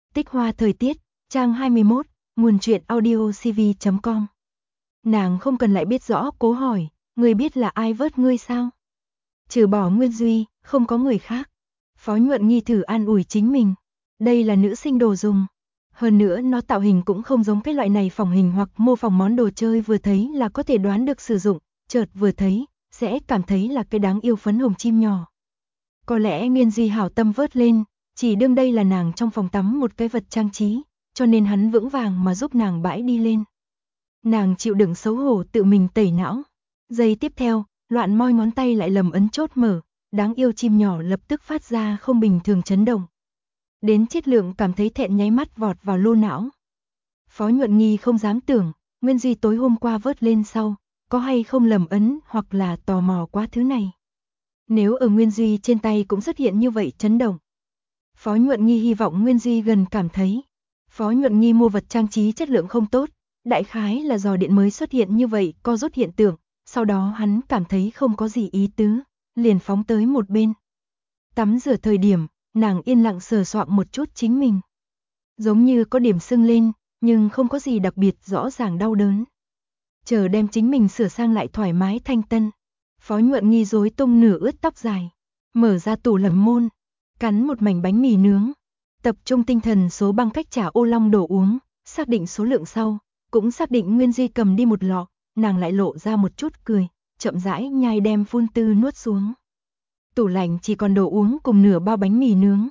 Tích Hoa thời tiết, trang 21, nguồn truyện audio cv.com. Nàng không cần lại biết rõ, cố hỏi, người biết là ai vớt ngươi sao? Trừ bỏ Nguyên Duy, không có người khác. Phó Nhuận Nghi thử an ủi chính mình. Đây là nữ sinh đồ dùng. Hơn nữa nó tạo hình cũng không giống cái loại này phỏng hình hoặc mô phỏng món đồ chơi vừa thấy là có thể đoán được sử dụng, chợt vừa thấy, sẽ cảm thấy là cái đáng yêu phấn hồng chim nhỏ. Có lẽ Nguyên Duy hảo tâm vớt lên, chỉ đương đây là nàng trong phòng tắm một cái vật trang trí, cho nên hắn vững vàng mà giúp nàng bãi đi lên. Nàng chịu đựng xấu hổ tự mình tẩy não. Giây tiếp theo, loạn moi ngón tay lại lầm ấn chốt mở, đáng yêu chim nhỏ lập tức phát ra không bình thường chấn động. Đến Chiết Lượng cảm thấy thẹn nháy mắt vọt vào lô não. Phó Nhuận Nghi không dám tưởng, Nguyên Duy tối hôm qua vớt lên sau, có hay không lầm ấn hoặc là tò mò quá thứ này. Nếu ở Nguyên Duy trên tay cũng xuất hiện như vậy chấn động. Phó Nhuận Nghi hy vọng Nguyên Duy gần cảm thấy. Phó Nhuận Nghi mua vật trang trí chất lượng không tốt, đại khái là do điện mới xuất hiện như vậy co rút hiện tượng, sau đó hắn cảm thấy không có gì ý tứ, liền phóng tới một bên. Tắm rửa thời điểm, nàng yên lặng sờ soạng một chút chính mình. Giống như có điểm sưng lên, nhưng không có gì đặc biệt rõ ràng đau đớn. Chờ đem chính mình sửa sang lại thoải mái thanh tân. Phó Nhuận Nghi rối tung nửa ướt tóc dài, mở ra tủ lẩm môn, cắn một mảnh bánh mì nướng, tập trung tinh thần số băng cách trà ô long đổ uống, xác định số lượng sau, cũng xác định Nguyên Duy cầm đi một lọ, nàng lại lộ ra một chút cười, chậm rãi nhai đem phun tư nuốt xuống. Tủ lạnh chỉ còn đồ uống cùng nửa bao bánh mì nướng.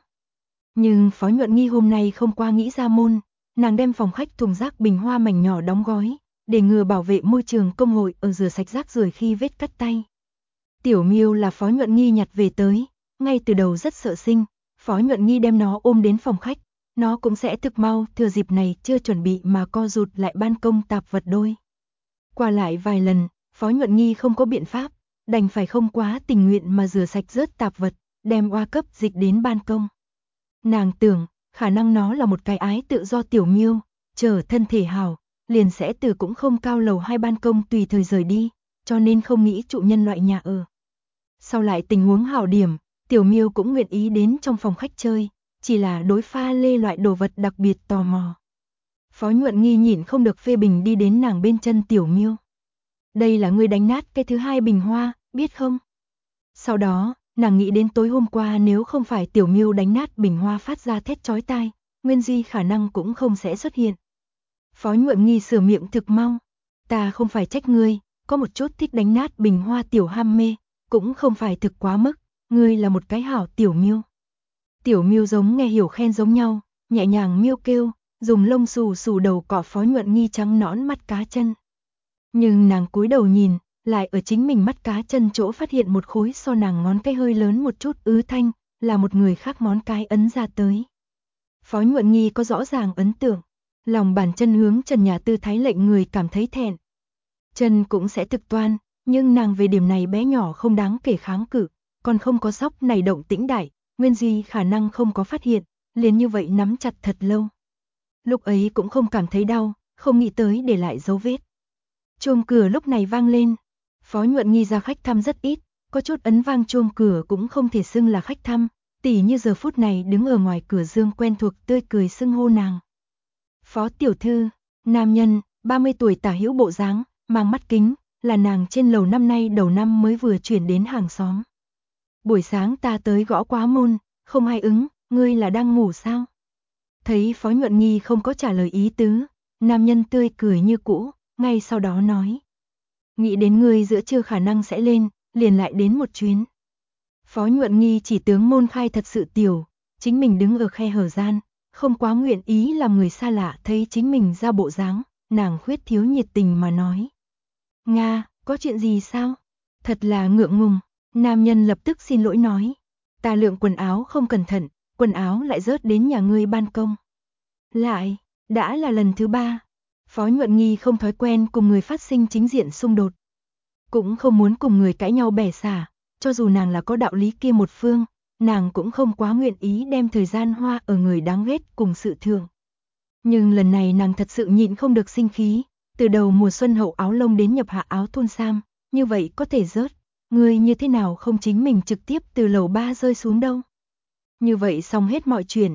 Nhưng Phó Nhuận Nghi hôm nay không qua nghĩ ra môn, nàng đem phòng khách thùng rác bình hoa mảnh nhỏ đóng gói, để ngừa bảo vệ môi trường công hội ở rửa sạch rác rưởi khi vết cắt tay. Tiểu Miêu là Phó Nhuận Nghi nhặt về tới, ngay từ đầu rất sợ sinh, Phó Nhuận Nghi đem nó ôm đến phòng khách, nó cũng sẽ thực mau thừa dịp này chưa chuẩn bị mà co rụt lại ban công tạp vật đôi. Qua lại vài lần, Phó Nhuận Nghi không có biện pháp, đành phải không quá tình nguyện mà rửa sạch rớt tạp vật, đem oa cấp dịch đến ban công. Nàng tưởng, khả năng nó là một cái ái tự do tiểu miêu, chờ thân thể hảo, liền sẽ từ cũng không cao lầu 2 ban công tùy thời rời đi, cho nên không nghĩ trụ nhân loại nhà ở. Sau lại tình huống hảo điểm, tiểu miêu cũng nguyện ý đến trong phòng khách chơi, chỉ là đối pha lê loại đồ vật đặc biệt tò mò. Phó Nhuận Nghi nhịn không được phê bình đi đến nàng bên chân tiểu miêu. Đây là ngươi đánh nát cái thứ hai bình hoa, biết không? Sau đó, nàng nghĩ đến tối hôm qua nếu không phải tiểu miêu đánh nát bình hoa phát ra thét chói tai, Nguyên Duy khả năng cũng không sẽ xuất hiện. Phó Nhuận Nghi sửa miệng thực mau. Ta không phải trách ngươi, có một chút thích đánh nát bình hoa tiểu ham mê, cũng không phải thực quá mức, ngươi là một cái hảo tiểu miêu. Tiểu miêu giống nghe hiểu khen giống nhau, nhẹ nhàng miêu kêu, dùng lông xù xù đầu cọ Phó Nhuận Nghi trắng nõn mắt cá chân. Nhưng nàng cúi đầu nhìn, lại ở chính mình mắt cá chân chỗ phát hiện một khối so nàng ngón cái hơi lớn một chút ứ thanh, là một người khác ngón cái ấn ra tới. Phó Nhuận Nghi có rõ ràng ấn tượng, lòng bàn chân hướng trần nhà tư thái lệnh người cảm thấy thẹn. Chân cũng sẽ thực toan, nhưng nàng về điểm này bé nhỏ không đáng kể kháng cự, còn không có sóc này động tĩnh đại, Nguyên Duy khả năng không có phát hiện, liền như vậy nắm chặt thật lâu. Lúc ấy cũng không cảm thấy đau, không nghĩ tới để lại dấu vết. Chuông cửa lúc này vang lên, Phó Nhuận Nghi ra khách thăm rất ít, có chút ấn vang chuông cửa cũng không thể xưng là khách thăm, tỉ như giờ phút này đứng ở ngoài cửa dương quen thuộc tươi cười xưng hô nàng. Phó tiểu thư, nam nhân, 30 tuổi tả hữu bộ dáng, mang mắt kính, là nàng trên lầu năm nay đầu năm mới vừa chuyển đến hàng xóm. Buổi sáng ta tới gõ quá môn, không ai ứng, ngươi là đang ngủ sao? Thấy Phó Nhuận Nghi không có trả lời ý tứ, nam nhân tươi cười như cũ, ngay sau đó nói. Nghĩ đến ngươi giữa trưa khả năng sẽ lên, liền lại đến một chuyến. Phó Nhuận Nghi chỉ tướng môn khai thật sự tiểu, chính mình đứng ở khe hở gian, không quá nguyện ý làm người xa lạ thấy chính mình ra bộ dáng, nàng khuyết thiếu nhiệt tình mà nói. Nga, có chuyện gì sao? Thật là ngượng ngùng, nam nhân lập tức xin lỗi nói. Ta lượng quần áo không cẩn thận, quần áo lại rớt đến nhà ngươi ban công. Lại, đã là lần thứ 3. Phó Nhuận Nghi không thói quen cùng người phát sinh chính diện xung đột. Cũng không muốn cùng người cãi nhau bẻ xả, cho dù nàng là có đạo lý kia một phương, nàng cũng không quá nguyện ý đem thời gian hoa ở người đáng ghét cùng sự thường. Nhưng lần này nàng thật sự nhịn không được sinh khí, từ đầu mùa xuân hậu áo lông đến nhập hạ áo thun sam, như vậy có thể rớt, ngươi như thế nào không chính mình trực tiếp từ lầu 3 rơi xuống đâu. Như vậy xong hết mọi chuyện,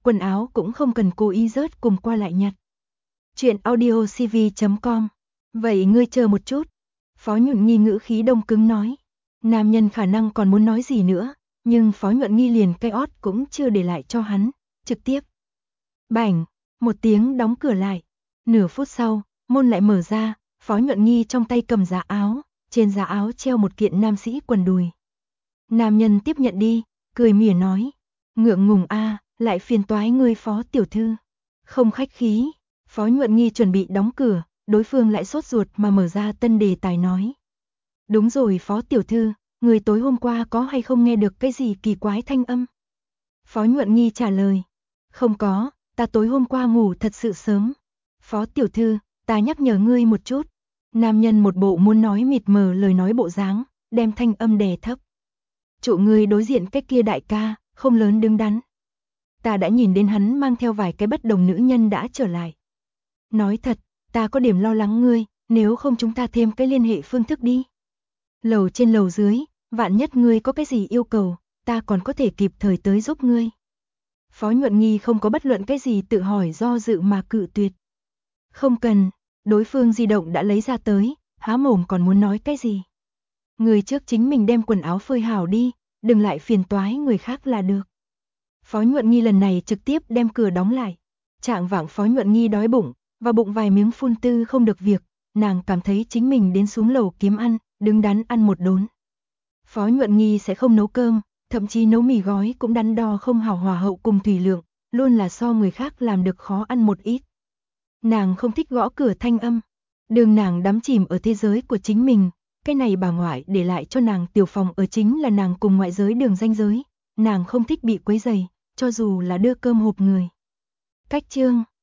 quần áo cũng không cần cố ý rớt cùng qua lại nhặt. Chuyện audiocv.com. Vậy ngươi chờ một chút. Phó Nhuận Nghi ngữ khí đông cứng nói. Nam nhân khả năng còn muốn nói gì nữa, nhưng Phó Nhuận Nghi liền cái ót cũng chưa để lại cho hắn, trực tiếp. Bảnh, một tiếng đóng cửa lại. Nửa phút sau, môn lại mở ra, Phó Nhuận Nghi trong tay cầm giá áo, trên giá áo treo một kiện nam sĩ quần đùi. Nam nhân tiếp nhận đi, cười mỉa nói. Ngượng ngùng a, lại phiền toái ngươi Phó tiểu thư. Không khách khí, Phó Nhuận Nghi chuẩn bị đóng cửa, đối phương lại sốt ruột mà mở ra tân đề tài nói. Đúng rồi Phó tiểu thư, người tối hôm qua có hay không nghe được cái gì kỳ quái thanh âm? Phó Nhuận Nghi trả lời. Không có, ta tối hôm qua ngủ thật sự sớm. Phó tiểu thư, ta nhắc nhở ngươi một chút. Nam nhân một bộ muốn nói mịt mờ lời nói bộ dáng, đem thanh âm đè thấp. Trụ ngươi đối diện cái kia đại ca, không lớn đứng đắn. Ta đã nhìn đến hắn mang theo vài cái bất đồng nữ nhân đã trở lại. Nói thật, ta có điểm lo lắng ngươi, nếu không chúng ta thêm cái liên hệ phương thức đi. Lầu trên lầu dưới, vạn nhất ngươi có cái gì yêu cầu, ta còn có thể kịp thời tới giúp ngươi. Phó Nhuận Nghi không có bất luận cái gì tự hỏi do dự mà cự tuyệt. Không cần, đối phương di động đã lấy ra tới, há mồm còn muốn nói cái gì. Người trước chính mình đem quần áo phơi hảo đi, đừng lại phiền toái người khác là được. Phó Nhuận Nghi lần này trực tiếp đem cửa đóng lại. Trạng vạng Phó Nhuận Nghi đói bụng, và bụng vài miếng phun tư không được việc, nàng cảm thấy chính mình đến xuống lầu kiếm ăn, đứng đắn ăn một đốn. Phó Nhuận Nghi sẽ không nấu cơm, thậm chí nấu mì gói cũng đắn đo không hảo hòa hậu cùng thủy lượng, luôn là so người khác làm được khó ăn một ít. Nàng không thích gõ cửa thanh âm, đường nàng đắm chìm ở thế giới của chính mình, cái này bà ngoại để lại cho nàng tiểu phòng ở chính là nàng cùng ngoại giới đường ranh giới, nàng không thích bị quấy rầy, cho dù là đưa cơm hộp người. Cách chương